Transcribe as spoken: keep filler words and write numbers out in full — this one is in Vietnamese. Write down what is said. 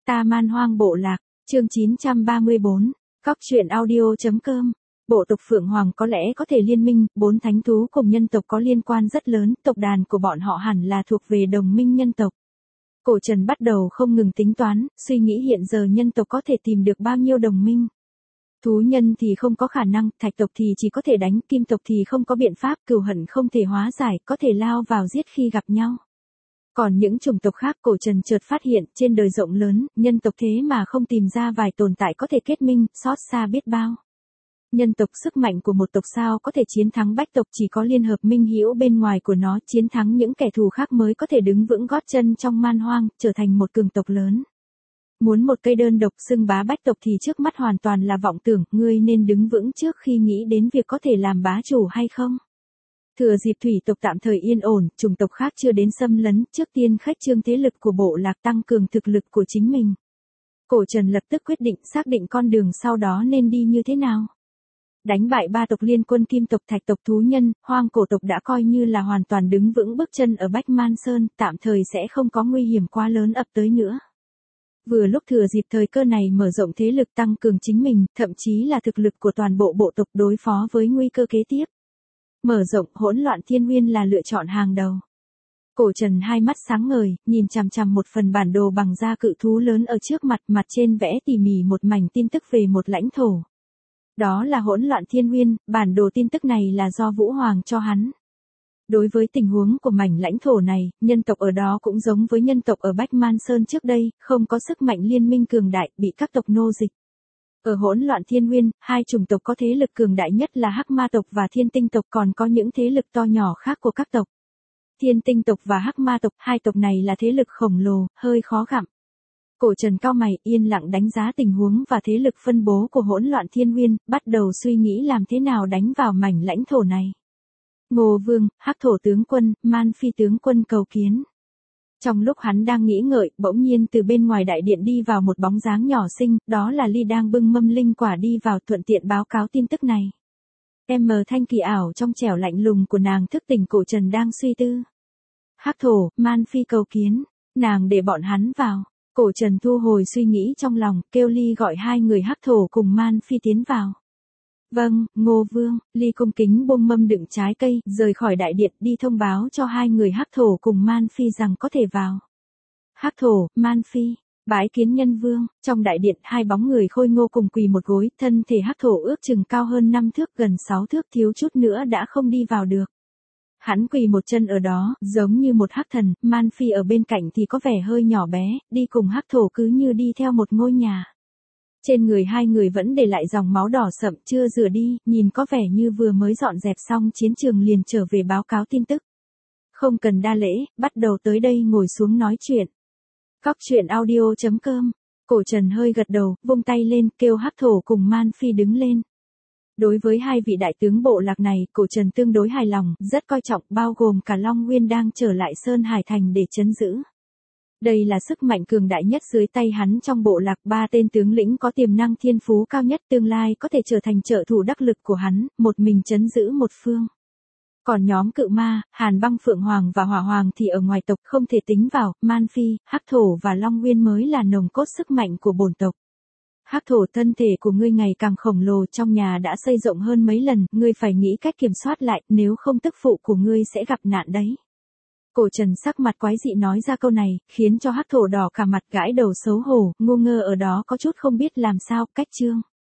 Ta Man Hoang Bộ Lạc, chương chín trăm ba mươi bốn, Cóc truyện audio.com. Bộ tộc Phượng Hoàng có lẽ có thể liên minh, bốn thánh thú cùng nhân tộc có liên quan rất lớn, tộc đàn của bọn họ hẳn là thuộc về đồng minh nhân tộc. Cổ Trần bắt đầu không ngừng tính toán, suy nghĩ hiện giờ nhân tộc có thể tìm được bao nhiêu đồng minh. Thú nhân thì không có khả năng, thạch tộc thì chỉ có thể đánh, kim tộc thì không có biện pháp, cừu hận không thể hóa giải, có thể lao vào giết khi gặp nhau. Còn những chủng tộc khác, Cổ Trần chợt phát hiện, trên đời rộng lớn, nhân tộc thế mà không tìm ra vài tồn tại có thể kết minh, xót xa biết bao. Nhân tộc sức mạnh của một tộc sao có thể chiến thắng bách tộc, chỉ có liên hợp minh hữu bên ngoài của nó, chiến thắng những kẻ thù khác mới có thể đứng vững gót chân trong man hoang, trở thành một cường tộc lớn. Muốn một cây đơn độc xưng bá bách tộc thì trước mắt hoàn toàn là vọng tưởng, ngươi nên đứng vững trước khi nghĩ đến việc có thể làm bá chủ hay không. Thừa dịp thủy tộc tạm thời yên ổn, chủng tộc khác chưa đến xâm lấn, trước tiên khách trương thế lực của bộ lạc, tăng cường thực lực của chính mình. Cổ Trần lập tức quyết định xác định con đường sau đó nên đi như thế nào. Đánh bại ba tộc liên quân kim tộc, thạch tộc, thú nhân, hoang cổ tộc đã coi như là hoàn toàn đứng vững bước chân ở Bách Man Sơn, tạm thời sẽ không có nguy hiểm quá lớn ập tới nữa. Vừa lúc thừa dịp thời cơ này mở rộng thế lực, tăng cường chính mình, thậm chí là thực lực của toàn bộ bộ tộc đối phó với nguy cơ kế tiếp. Mở rộng hỗn loạn thiên nguyên là lựa chọn hàng đầu. Cổ Trần hai mắt sáng ngời, nhìn chằm chằm một phần bản đồ bằng da cự thú lớn ở trước mặt, mặt trên vẽ tỉ mỉ một mảnh tin tức về một lãnh thổ. Đó là hỗn loạn thiên nguyên, bản đồ tin tức này là do Vũ Hoàng cho hắn. Đối với tình huống của mảnh lãnh thổ này, nhân tộc ở đó cũng giống với nhân tộc ở Bách Man Sơn trước đây, không có sức mạnh liên minh cường đại, bị các tộc nô dịch. Ở hỗn loạn thiên nguyên, hai chủng tộc có thế lực cường đại nhất là Hắc Ma tộc và Thiên Tinh tộc, còn có những thế lực to nhỏ khác của các tộc. Thiên Tinh tộc và Hắc Ma tộc, hai tộc này là thế lực khổng lồ, hơi khó gặm. Cổ Trần cau mày, yên lặng đánh giá tình huống và thế lực phân bố của hỗn loạn thiên nguyên, bắt đầu suy nghĩ làm thế nào đánh vào mảnh lãnh thổ này. Ngô Vương, Hắc thổ tướng quân, Man Phi tướng quân cầu kiến. Trong lúc hắn đang nghĩ ngợi, bỗng nhiên từ bên ngoài đại điện đi vào một bóng dáng nhỏ xinh, đó là Ly đang bưng mâm linh quả đi vào, thuận tiện báo cáo tin tức này. Em mờ thanh kỳ ảo trong trẻo lạnh lùng của nàng thức tỉnh Cổ Trần đang suy tư. Hắc thổ, Man Phi cầu kiến, nàng để bọn hắn vào. Cổ Trần thu hồi suy nghĩ trong lòng, kêu Ly gọi hai người Hắc thổ cùng Man Phi tiến vào. Vâng, Ngô Vương, Ly cung kính buông mâm đựng trái cây, rời khỏi đại điện đi thông báo cho hai người Hắc thổ cùng Man Phi rằng có thể vào. Hắc thổ, Man Phi, bái kiến nhân vương. Trong đại điện, hai bóng người khôi ngô cùng quỳ một gối, thân thể Hắc thổ ước chừng cao hơn năm thước, gần sáu thước, thiếu chút nữa đã không đi vào được. Hắn quỳ một chân ở đó, giống như một hắc thần, Man Phi ở bên cạnh thì có vẻ hơi nhỏ bé, đi cùng Hắc thổ cứ như đi theo một ngôi nhà. Trên người hai người vẫn để lại dòng máu đỏ sậm chưa rửa đi, nhìn có vẻ như vừa mới dọn dẹp xong chiến trường liền trở về báo cáo tin tức. Không cần đa lễ, bắt đầu tới đây ngồi xuống nói chuyện. Cóc truyện audio.com. Cổ Trần hơi gật đầu, vung tay lên, kêu Hắc thổ cùng Man Phi đứng lên. Đối với hai vị đại tướng bộ lạc này, Cổ Trần tương đối hài lòng, rất coi trọng, bao gồm cả Long Nguyên đang trở lại Sơn Hải Thành để trấn giữ. Đây là sức mạnh cường đại nhất dưới tay hắn trong bộ lạc, ba tên tướng lĩnh có tiềm năng thiên phú cao nhất, tương lai có thể trở thành trợ thủ đắc lực của hắn, một mình trấn giữ một phương. Còn nhóm cự ma, Hàn Băng Phượng Hoàng và Hỏa Hoàng thì ở ngoài tộc không thể tính vào, Man Phi, Hắc thổ và Long Nguyên mới là nòng cốt sức mạnh của bổn tộc. Hắc thổ, thân thể của ngươi ngày càng khổng lồ, trong nhà đã xây rộng hơn mấy lần, ngươi phải nghĩ cách kiểm soát lại, nếu không tức phụ của ngươi sẽ gặp nạn đấy. Cổ Trần sắc mặt quái dị nói ra câu này, khiến cho Hắc thổ đỏ cả mặt, gãi đầu xấu hổ, ngu ngơ ở đó có chút không biết làm sao, cách chương.